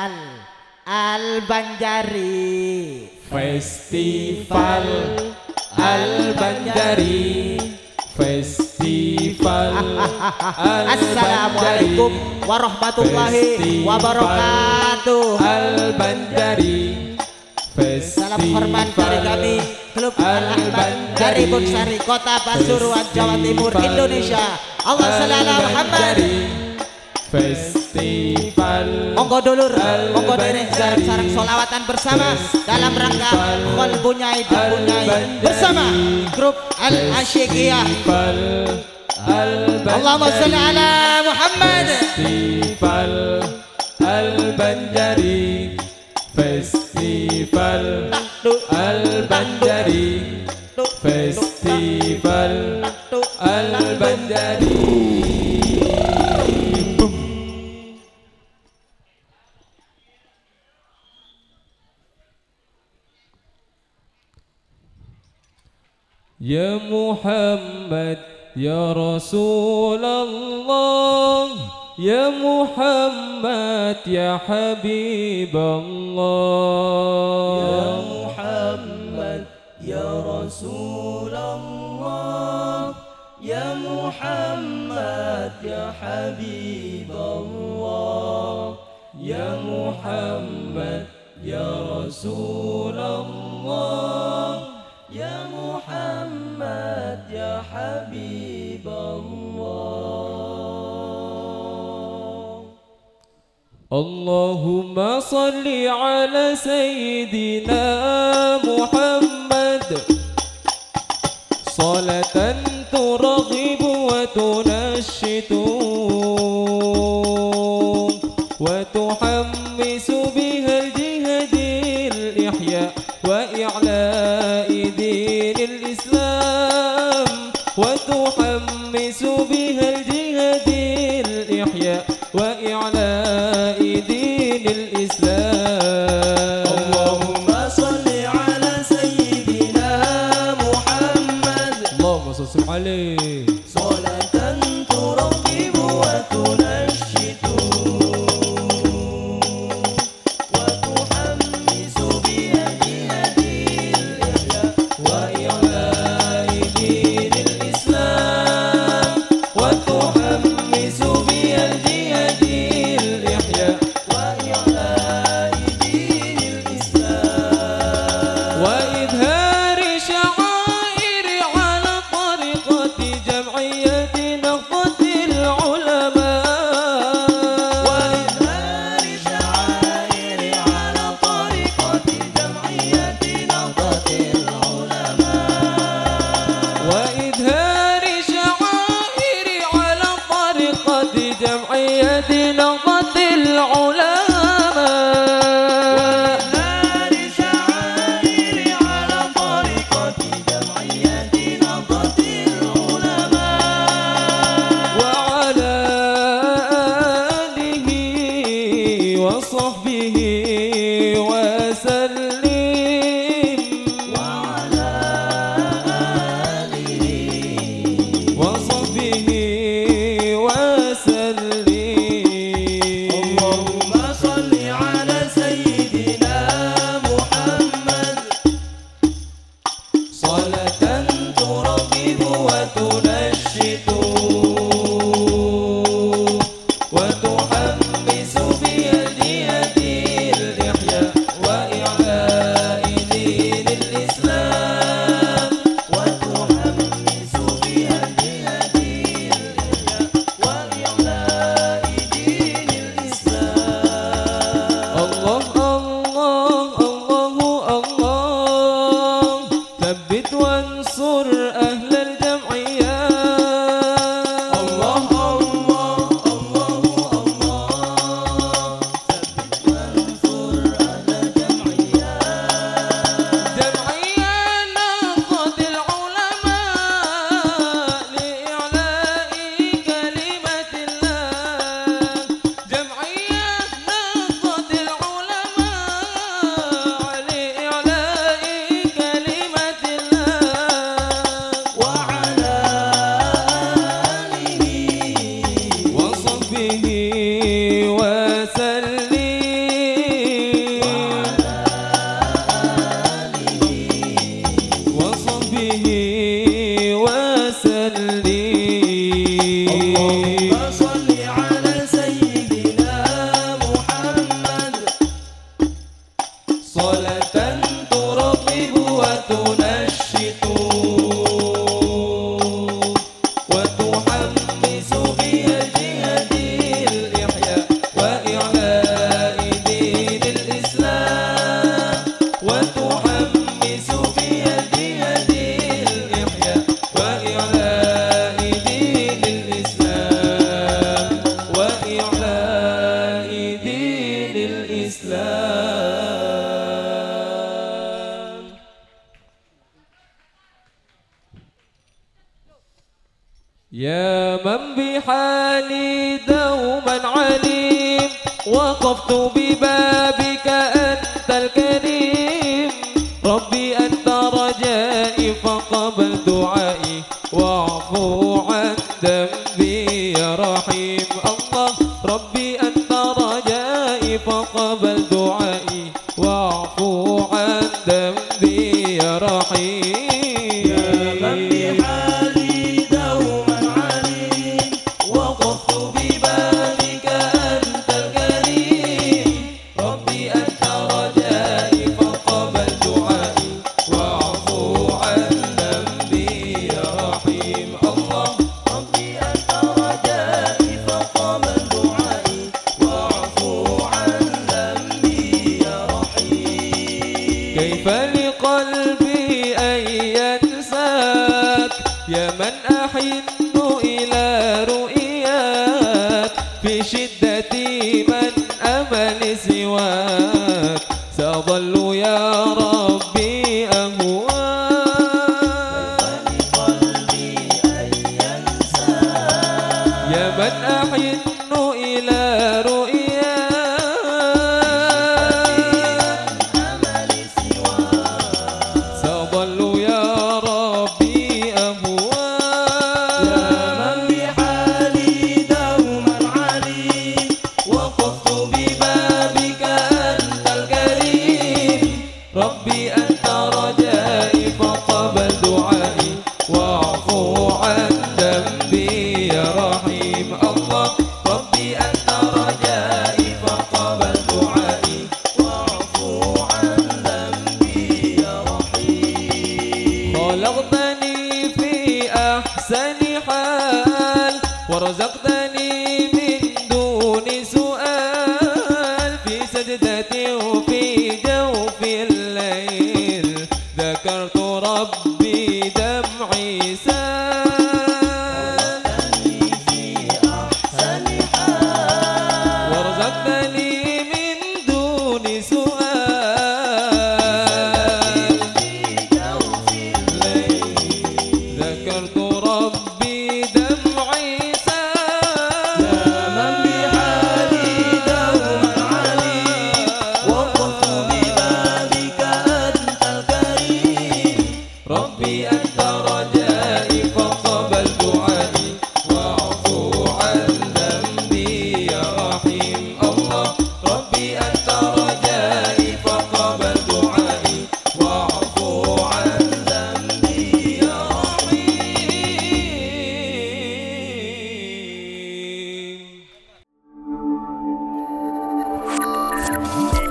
Al-Banjari. Festival Al-Banjari. Festival Assalamualaikum warahmatullahi wabarakatuh. Al-Banjari. Salam hormat dari kami Klub Al-Banjari Bunsari Kota Pasuruan Jawa Timur Indonesia. Allah sholli ala Muhammad. Festival Monggo dulur, monggo derek sarang solawatan bersama dalam rangka Khol Bunyai dan Bunyai bersama grup Al-Asyikiyah. Allahumma sholli ala Muhammad. Festival Al-Banjari. Festival Al-Banjari. Festival Al-Banjari. Ya Muhammad, ya Rasulullah, ya Muhammad, ya Habiballah. Ya Muhammad, ya Rasulullah, ya Muhammad, ya Habiballah. Ya Muhammad, ya Rasulullah, ya Muhammad, ya Habiballah. Allahumma salli ala Sayyidina Muhammad salatan turaghibu wa tunashitu wa tuhammisu biha al-jihadil ihya wa i'la'i dinil Islam wa tuhammisu biha al-jihadil ihya wa i'la'i dinil Islam. Allahumma salli ala Sayyidina Muhammad. Allahumma salli alaihi. Salatan turaghibu wa tunashitu wa tuhammisu biha jihadil ihya wa i'la'i dinil Islam wa tuhammisu biha jihadil ihya wa i'la'i dinil Islam وإظهار شعائر على طريقة يا من بحالي دوما عليم وقفت ببابك أنت الكريم ربي أنت رجائي فقبل دعائي واعفو عن ذنبي يا رحيم الله ربي أنت رجائي فقبل دعائي واعفو عن ذنبي يا رحيم كيف لقلبي أن ينساك يا من أحن إلى رؤياك في شدتي من أمل سواك سأظل يا ربي أهواك كيف لقلبي أن ينساك يا من أحن إلى رؤياك ربي أنت رجائي فقبل دعائي واعفو عن ذنبي يا رحيم الله ربي أنت رجائي فقبل دعائي واعفو عن ذنبي يا رحيم خلقتني في أحسن حال ورزقتني من دون سؤال في سجدتي وفي جوف الليل ذكرت ربي دمعي سال في أحسن حال ورزقتني من دون سؤال في جوف الليل ذكرت ربي دمعي سال يا من بحالي دوما عليم وقفت ببابك أنت الكريم ربي أنت رجائي فقبل دعائي واعفو عن ذنبي يا رحيم الله ربي أنت رجائي فقبل دعائي واعفو عن ذنبي يا رحيم